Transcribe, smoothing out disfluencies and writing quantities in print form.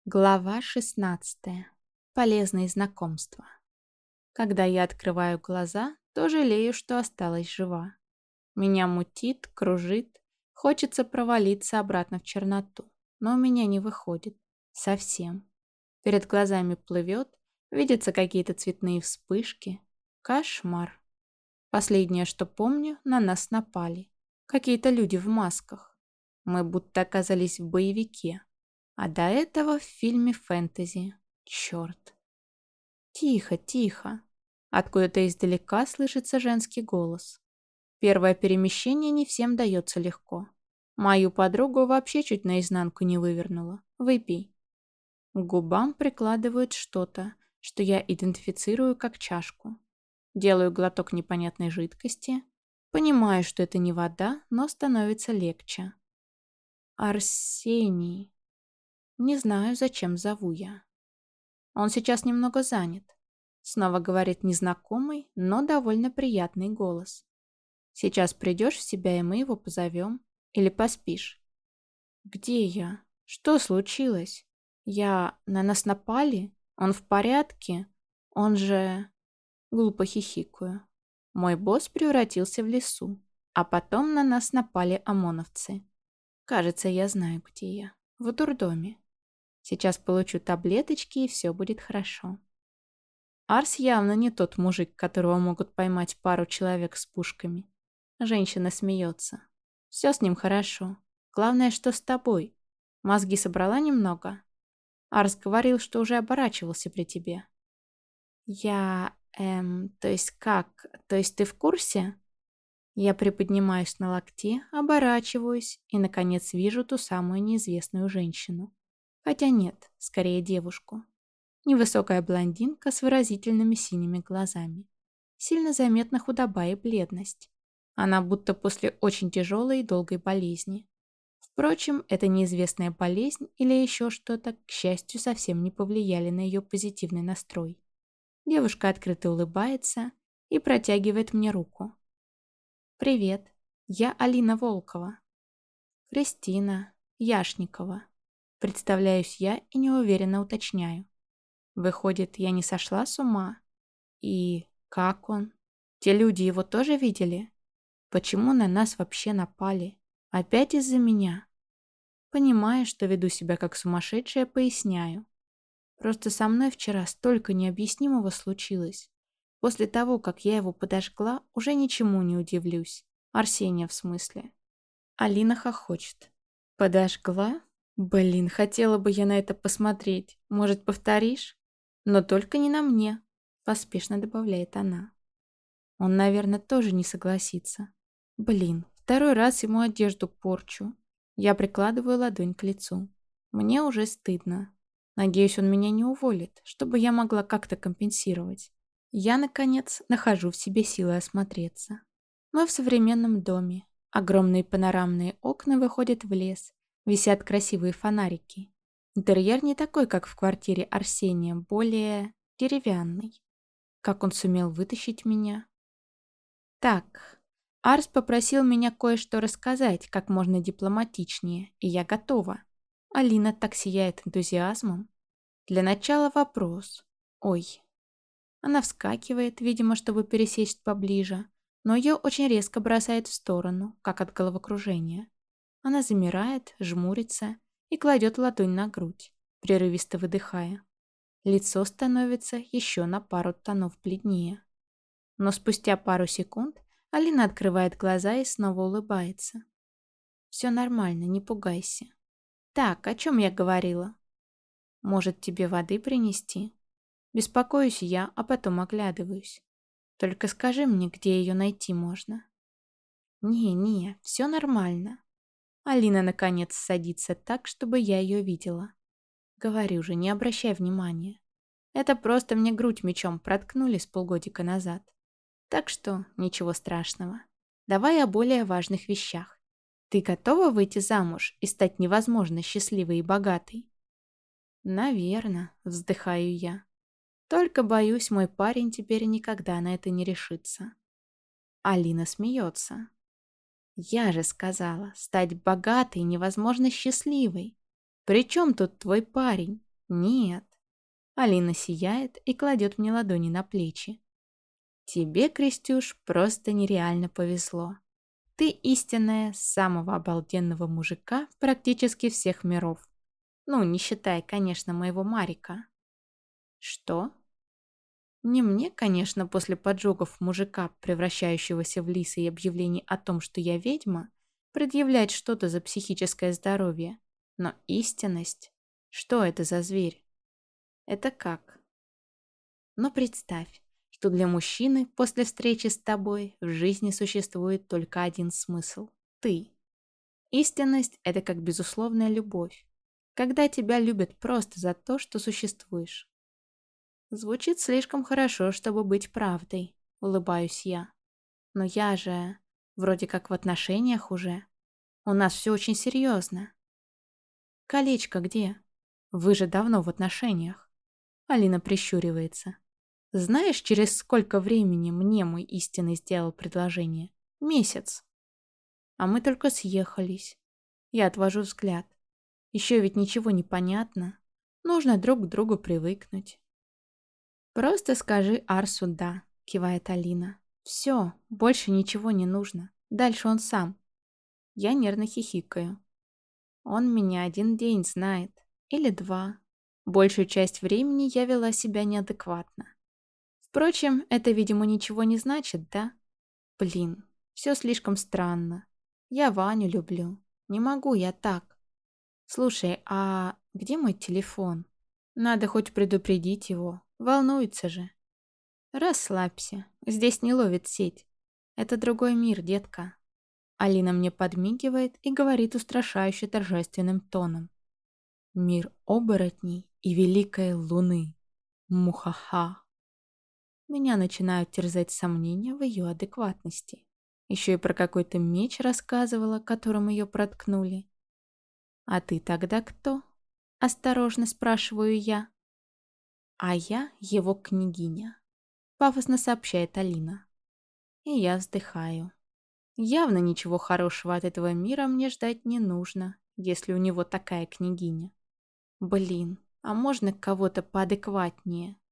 Глава 16. Полезные знакомства. Когда я открываю глаза, то жалею, что осталась жива. Меня мутит, кружит, хочется провалиться обратно в черноту, но у меня не выходит. Совсем. Перед глазами плывет, видятся какие-то цветные вспышки. Кошмар. Последнее, что помню, на нас напали. Какие-то люди в масках. Мы будто оказались в боевике. А до этого в фильме фэнтези. Черт. Тихо, тихо. Откуда-то издалека слышится женский голос. Первое перемещение не всем дается легко. Мою подругу вообще чуть наизнанку не вывернула. Выпей. К губам прикладывают что-то, что я идентифицирую как чашку. Делаю глоток непонятной жидкости. Понимаю, что это не вода, но становится легче. Арсений. Не знаю, зачем зову я. Он сейчас немного занят. Снова говорит незнакомый, но довольно приятный голос. Сейчас придешь в себя, и мы его позовем. Или поспишь? Где я? Что случилось? На нас напали? Он в порядке? Он же... Глупо хихикаю. Мой босс превратился в лису, а потом на нас напали ОМОНовцы. Кажется, я знаю, где я. В дурдоме. Сейчас получу таблеточки, и все будет хорошо. Арс явно не тот мужик, которого могут поймать пару человек с пушками. Женщина смеется. Все с ним хорошо. Главное, что с тобой. Мозги собрала немного? Арс говорил, что уже оборачивался при тебе. То есть как? То есть ты в курсе? Я приподнимаюсь на локте, оборачиваюсь и, наконец, вижу ту самую неизвестную женщину. Хотя нет, скорее девушку. Невысокая блондинка с выразительными синими глазами. Сильно заметна худоба и бледность. Она будто после очень тяжелой и долгой болезни. Впрочем, эта неизвестная болезнь или еще что-то, к счастью, совсем не повлияли на ее позитивный настрой. Девушка открыто улыбается и протягивает мне руку. «Привет, я Алина Волкова». «Кристина Яшникова». Представляюсь я и неуверенно уточняю. Выходит, я не сошла с ума? И как он? Те люди его тоже видели? Почему на нас вообще напали? Опять из-за меня? Понимая, что веду себя как сумасшедшая, поясняю. Просто со мной вчера столько необъяснимого случилось. После того, как я его подожгла, уже ничему не удивлюсь. Арсения в смысле. Алина хохочет. Подожгла? Блин, хотела бы я на это посмотреть. Может, повторишь? Но только не на мне, поспешно добавляет она. Он, наверное, тоже не согласится. Блин, второй раз ему одежду порчу. Я прикладываю ладонь к лицу. Мне уже стыдно. Надеюсь, он меня не уволит, чтобы я могла как-то компенсировать. Я, наконец, нахожу в себе силы осмотреться. Мы в современном доме. Огромные панорамные окна выходят в лес. Висят красивые фонарики. Интерьер не такой, как в квартире Арсения, более деревянный. Как он сумел вытащить меня? Так, Арс попросил меня кое-что рассказать, как можно дипломатичнее, и я готова. Алина так сияет энтузиазмом. Для начала вопрос. Ой. Она вскакивает, видимо, чтобы пересесть поближе, но ее очень резко бросает в сторону, как от головокружения. Она замирает, жмурится и кладет ладонь на грудь, прерывисто выдыхая. Лицо становится еще на пару тонов бледнее. Но спустя пару секунд Алина открывает глаза и снова улыбается. «Все нормально, не пугайся. Так, о чем я говорила? Может, тебе воды принести?» Беспокоюсь я, а потом оглядываюсь. «Только скажи мне, где ее найти можно?» «Не, все нормально». Алина, наконец, садится так, чтобы я ее видела. Говорю же, не обращай внимания. Это просто мне грудь мечом проткнули с полгодика назад. Так что ничего страшного. Давай о более важных вещах. Ты готова выйти замуж и стать невозможно счастливой и богатой? Наверно, вздыхаю я. Только боюсь, мой парень теперь никогда на это не решится. Алина смеется. Я же сказала, стать богатой невозможно счастливой. При чем тут твой парень? Нет. Алина сияет и кладет мне ладони на плечи. Тебе, Крестюш, просто нереально повезло. Ты истинная, самого обалденного мужика практически всех миров. Ну, не считая, конечно, моего Марика. Что? Не мне, конечно, после поджогов мужика, превращающегося в лиса, и объявлений о том, что я ведьма, предъявлять что-то за психическое здоровье. Но истинность? Что это за зверь? Это как? Но представь, что для мужчины после встречи с тобой в жизни существует только один смысл – ты. Истинность – это как безусловная любовь, когда тебя любят просто за то, что существуешь. Звучит слишком хорошо, чтобы быть правдой, улыбаюсь я. Но я же вроде как в отношениях уже. У нас все очень серьезно. Колечко где? Вы же давно в отношениях. Алина прищуривается. Знаешь, через сколько времени мне мой истинный сделал предложение? Месяц. А мы только съехались. Я отвожу взгляд. Еще ведь ничего не понятно. Нужно друг к другу привыкнуть. Просто скажи Арсу «да», кивает Алина. Все, больше ничего не нужно. Дальше он сам. Я нервно хихикаю. Он меня один день знает. Или два. Большую часть времени я вела себя неадекватно. Впрочем, это, видимо, ничего не значит, да? Блин, все слишком странно. Я Ваню люблю. Не могу я так. Слушай, а где мой телефон? Надо хоть предупредить его. Волнуется же. Расслабься. Здесь не ловит сеть. Это другой мир, детка. Алина мне подмигивает и говорит устрашающе торжественным тоном. Мир оборотней и великой луны. Мухаха. Меня начинают терзать сомнения в ее адекватности. Еще и про какой-то меч рассказывала, которым ее проткнули. «А ты тогда кто?» – осторожно спрашиваю я. «А я его княгиня», – пафосно сообщает Алина. И я вздыхаю. Явно ничего хорошего от этого мира мне ждать не нужно, если у него такая княгиня. Блин, а можно кого-то поадекватнее?